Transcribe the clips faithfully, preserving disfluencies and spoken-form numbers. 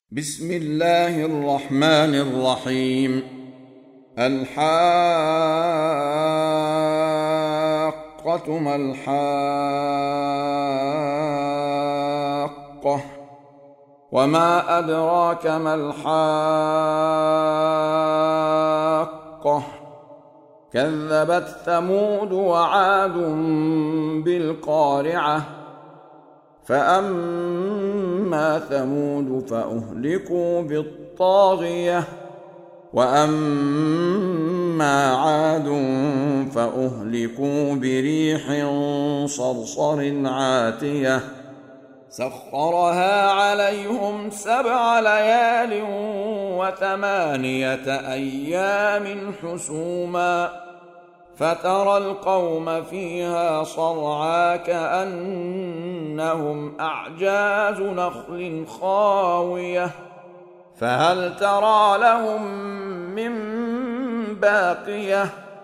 بسم الله الرحمن الرحيم. الحاقة ما الحاقة وما أدراك ما الحاقة كذبت ثمود وعاد بالقارعة فأما ثمود فأهلكوا بالطاغية وأما عاد فأهلكوا بريح صرصر عاتية سخرها عليهم سبع ليال وثمانية أيام حسوما فترى القوم فيها صرعى كأنهم أعجاز نخل خاوية فهل ترى لهم من باقية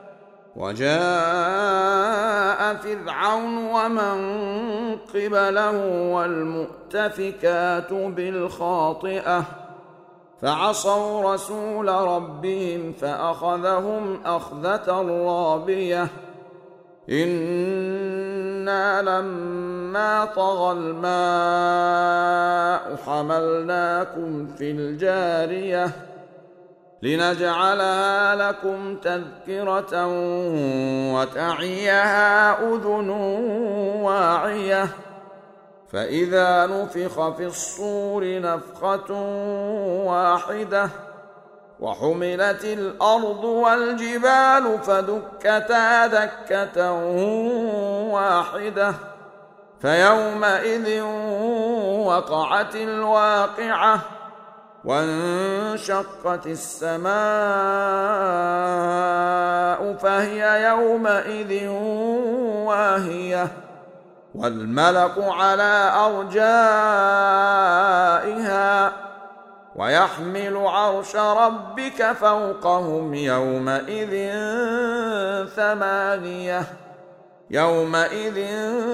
وجاء فرعون ومن قبله والمؤتفكات بالخاطئة فعصوا رسول ربهم فأخذهم أخذة رابية إنا لما طغى الماء حملناكم في الجارية لنجعلها لكم تذكرة وتعيها أذن واعية فإذا نفخ في الصور نفخة واحدة وحملت الأرض والجبال فدكتا دكة واحدة فيومئذ وقعت الواقعة وانشقت السماء فهي يومئذ واهية والملك على أرجائها ويحمل عرش ربك فوقهم يومئذ ثمانية يومئذ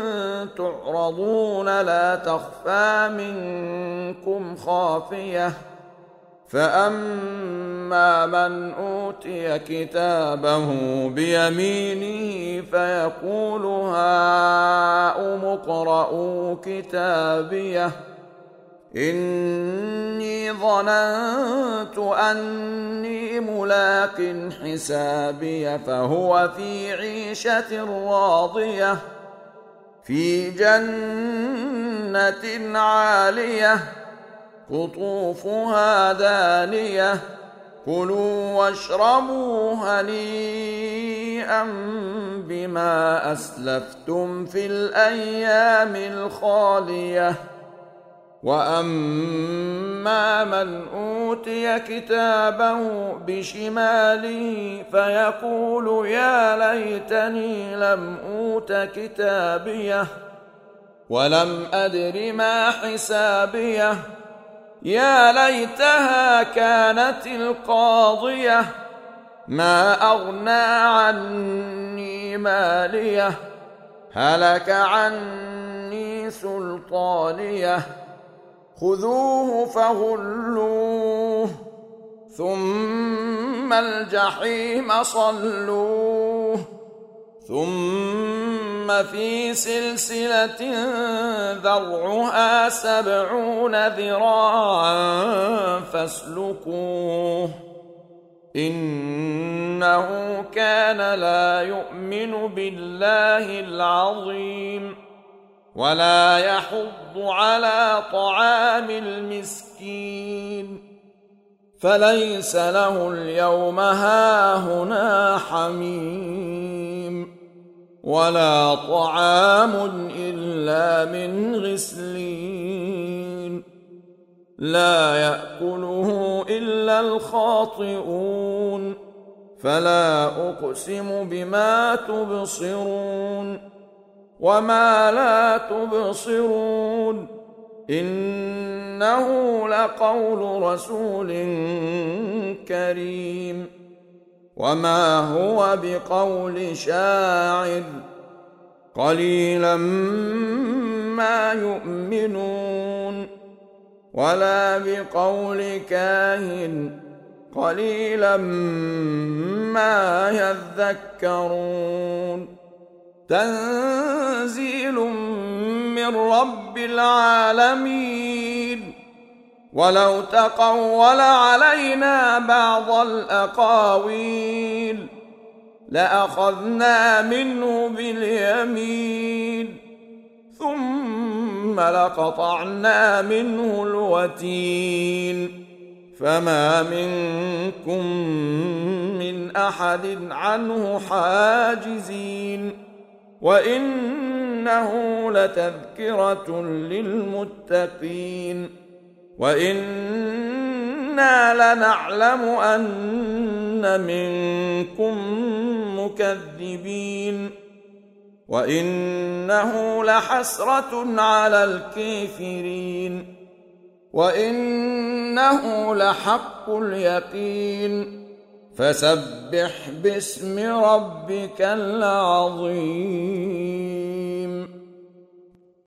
تعرضون لا تخفى منكم خافية فأما من أوتي كتابه بيمينه فيقول هاؤم اقرءوا كتابيه إني ظننت أني ملاق حسابي فهو في عيشة راضية في جنة عالية قطوفها دانية كلوا واشربوا هنيئا بما أسلفتم في الأيام الخالية وأما من أوتي كتابه بشماله فيقول يا ليتني لم أوت كتابيه ولم أدر ما حسابيه يا ليتها كانت القاضية ما أغنى عني ماليه هلك عني سلطانيه خذوه فغلوه ثم الجحيم صلوه ثم في سلسلة ذرعها سبعون ذراعا فاسلكوه إنه كان لا يؤمن بالله العظيم ولا يحض على طعام المسكين فليس له اليوم هاهنا حميم ولا طعام إلا من غسلين لا يأكله إلا الخاطئون فلا أقسم بما تبصرون وما لا تبصرون إنه لقول رسول كريم وما هو بقول شاعر قليلا ما يؤمنون ولا بقول كاهن قليلا ما يذكرون تنزيل من رب العالمين ولو تقول علينا بعض الأقاويل لأخذنا منه باليمين ثم لقطعنا منه الوتين فما منكم من أحد عنه حاجزين وإنه لتذكرة للمتقين وإنا لنعلم أن منكم مكذبين وإنه لحسرة على الكافرين وإنه لحق اليقين فسبح باسم ربك العظيم.